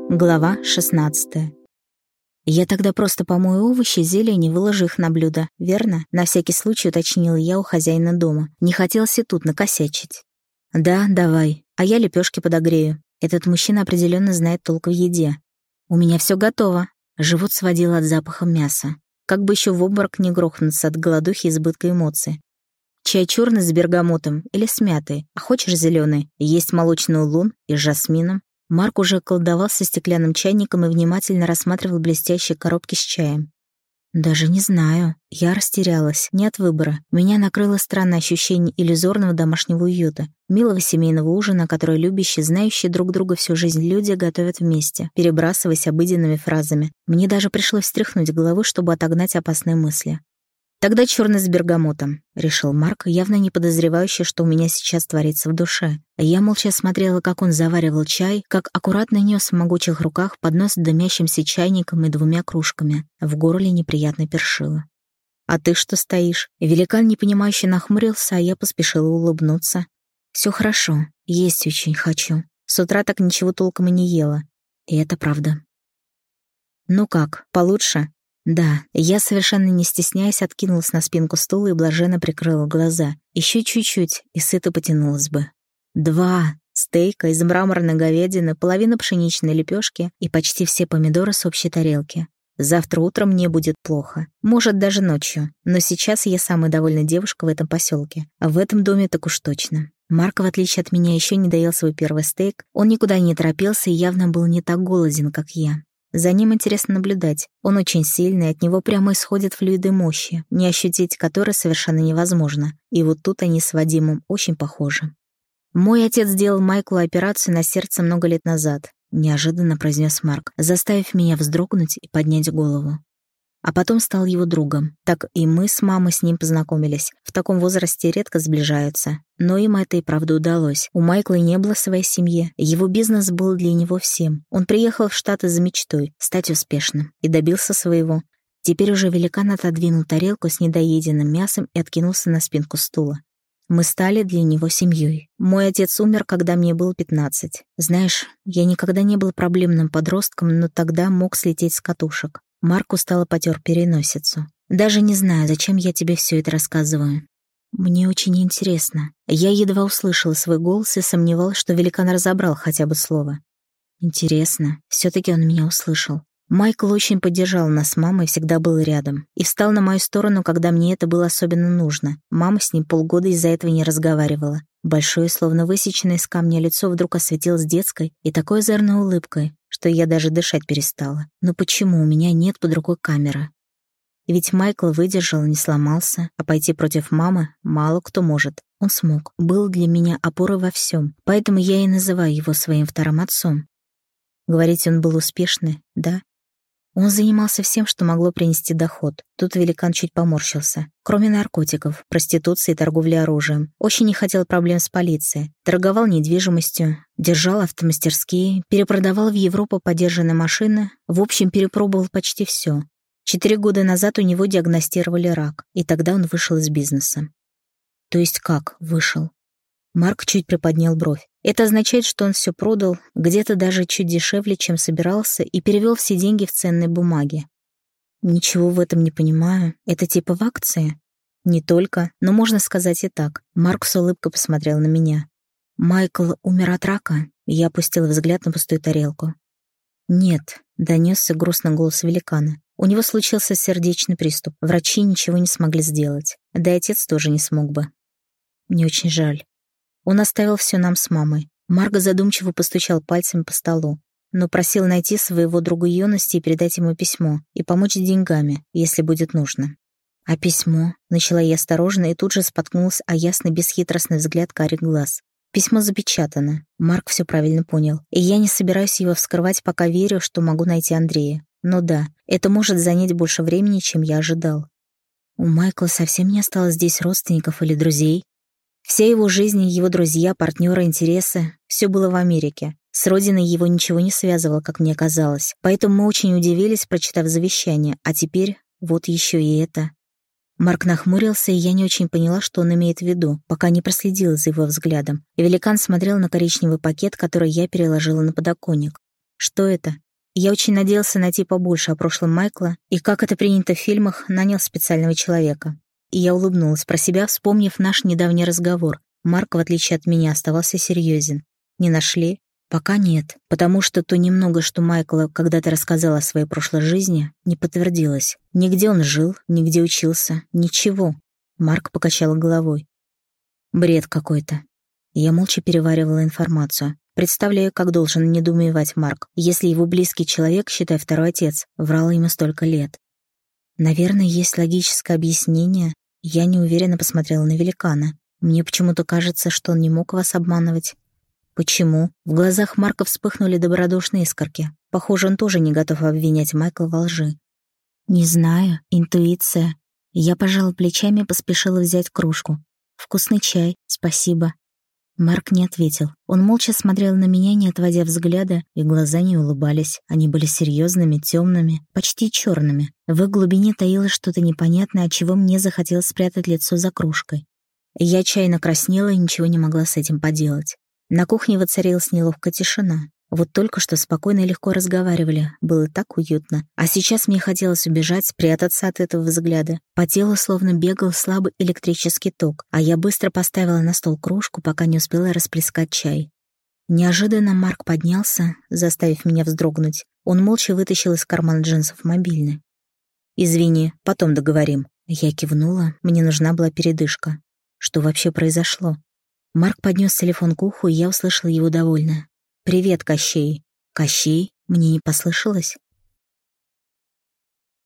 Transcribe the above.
Глава 16. «Я тогда просто помою овощи, зелень и выложу их на блюдо, верно?» На всякий случай уточнила я у хозяина дома. Не хотелось и тут накосячить. «Да, давай. А я лепешки подогрею. Этот мужчина определенно знает толк в еде. У меня все готово». Живот сводило от запаха мяса. Как бы еще в обморок не грохнуться от голодухи и избытка эмоций. Чай черный с бергамотом или с мятой, а хочешь зеленый? Есть молочный улун и с жасмином. Марк уже колдовал со стеклянным чайником и внимательно рассматривал блестящие коробки с чаем. Даже не знаю. Я растерялась. Не от выбора. Меня накрыло странное ощущение иллюзорного домашнего уюта, милого семейного ужина, который любящие, знающие друг друга всю жизнь люди готовят вместе, перебрасываясь обыденными фразами. Мне даже пришлось встряхнуть головой, чтобы отогнать опасные мысли. «Тогда черный с бергамотом», — решил Марк, явно не подозревающий, что у меня сейчас творится в душе. Я молча смотрела, как он заваривал чай, как аккуратно нес в могучих руках поднос с дымящимся чайником и 2 кружками. В горле неприятно першило. «А ты что стоишь?» Великан непонимающе нахмурился, а я поспешила улыбнуться. «Все хорошо. Есть очень хочу. С утра так ничего толком и не ела. И это правда». «Ну как, получше?» Да, я, совершенно не стесняясь, откинулась на спинку стула и блаженно прикрыла глаза. Еще чуть-чуть, и сыто потянулась бы. 2 стейка из мраморной говядины, половина пшеничной лепешки и почти все помидоры с общей тарелки. Завтра утром мне будет плохо. Может, даже ночью. Но сейчас я самая довольная девушка в этом поселке. А в этом доме так уж точно. Марк, в отличие от меня, еще не доел свой первый стейк. Он никуда не торопился и явно был не так голоден, как я. За ним интересно наблюдать. Он очень сильный, от него прямо исходят флюиды мощи, не ощутить которые совершенно невозможно. И вот тут они с Вадимом очень похожи. «Мой отец сделал Майклу операцию на сердце много лет назад», — неожиданно произнес Марк, заставив меня вздрогнуть и поднять голову. А потом стал его другом. Так и мы с мамой с ним познакомились. В таком возрасте редко сближаются. Но им это и правда удалось. У Майкла не было своей семьи. Его бизнес был для него всем. Он приехал в Штаты за мечтой — стать успешным. И добился своего. Теперь уже великан отодвинул тарелку с недоеденным мясом и откинулся на спинку стула. Мы стали для него семьей. Мой отец умер, когда мне было 15. Знаешь, я никогда не был проблемным подростком, но тогда мог слететь с катушек. Марк устало потер переносицу. «Даже не знаю, зачем я тебе все это рассказываю. Мне очень интересно». Я едва услышала свой голос и сомневалась, что великан разобрал хотя бы слово. «Интересно». Все-таки он меня услышал. Майкл очень поддержал нас с мамой, всегда был рядом. И встал на мою сторону, когда мне это было особенно нужно. Мама с ним полгода из-за этого не разговаривала. Большое, словно высеченное из камня лицо вдруг осветилось детской и такой озорной улыбкой, что я даже дышать перестала. Но почему у меня нет под рукой камеры? Ведь Майкл выдержал, не сломался, а пойти против мамы мало кто может. Он смог, был для меня опорой во всем, поэтому я и называю его своим вторым отцом. Говорить, он был успешный, да? Он занимался всем, что могло принести доход. Тут великан чуть поморщился. Кроме наркотиков, проституции и торговли оружием. Очень не хотел проблем с полицией. Торговал недвижимостью, держал автомастерские, перепродавал в Европу подержанные машины. В общем, перепробовал почти все. 4 года назад у него диагностировали рак, и тогда он вышел из бизнеса. То есть как вышел? Марк чуть приподнял бровь. Это означает, что он все продал, где-то даже чуть дешевле, чем собирался, и перевел все деньги в ценные бумаги. Ничего в этом не понимаю. Это типа в акции? Не только, но можно сказать и так. Марк с улыбкой посмотрел на меня. Майкл умер от рака? Я опустила взгляд на пустую тарелку. Нет, донесся грустный голос великана. У него случился сердечный приступ. Врачи ничего не смогли сделать. Да и отец тоже не смог бы. Мне очень жаль. Он оставил все нам с мамой. Марго задумчиво постучал пальцами по столу, но просил найти своего друга юности и передать ему письмо, и помочь с деньгами, если будет нужно. «А письмо?» — начала я осторожно и тут же споткнулась о ясный бесхитростный взгляд карих глаз. «Письмо запечатано». Марк все правильно понял, и я не собираюсь его вскрывать, пока верю, что могу найти Андрея. Но да, это может занять больше времени, чем я ожидал. У Майкла совсем не осталось здесь родственников или друзей. Вся его жизнь, его друзья, партнеры, интересы — все было в Америке. С родиной его ничего не связывало, как мне казалось. Поэтому мы очень удивились, прочитав завещание. А теперь вот еще и это. Марк нахмурился, и я не очень поняла, что он имеет в виду, пока не проследила за его взглядом. И великан смотрел на коричневый пакет, который я переложила на подоконник. Что это? Я очень надеялся найти побольше о прошлом Майкла и, как это принято в фильмах, нанял специального человека. И я улыбнулась про себя, вспомнив наш недавний разговор. Марк, в отличие от меня, оставался серьезен. Не нашли? Пока нет, потому что то немного, что Майкл когда-то рассказал о своей прошлой жизни, не подтвердилось. Нигде он жил, нигде учился, ничего. Марк покачал головой. Бред какой-то. Я молча переваривала информацию. Представляю, как должен недоумевать Марк, если его близкий человек, считай второй отец, врал ему столько лет. Наверное, есть логическое объяснение. Я неуверенно посмотрела на великана. Мне почему-то кажется, что он не мог вас обманывать. Почему? В глазах Марка вспыхнули добродушные искорки. Похоже, он тоже не готов обвинять Майкла во лжи. Не знаю, интуиция. Я пожала плечами и поспешила взять кружку. Вкусный чай, спасибо. Марк не ответил. Он молча смотрел на меня, не отводя взгляда, и глаза не улыбались. Они были серьезными, темными, почти черными. В их глубине таилось что-то непонятное, от чего мне захотелось спрятать лицо за кружкой. Я отчаянно краснела и ничего не могла с этим поделать. На кухне воцарилась неловкая тишина. Вот только что спокойно и легко разговаривали, было так уютно. А сейчас мне хотелось убежать, спрятаться от этого взгляда. По телу словно бегал слабый электрический ток, а я быстро поставила на стол кружку, пока не успела расплескать чай. Неожиданно Марк поднялся, заставив меня вздрогнуть. Он молча вытащил из кармана джинсов мобильный. «Извини, потом договорим». Я кивнула, мне нужна была передышка. Что вообще произошло? Марк поднес телефон к уху, и я услышала его довольно. «Привет, Кощей». «Кощей?» Мне не послышалось.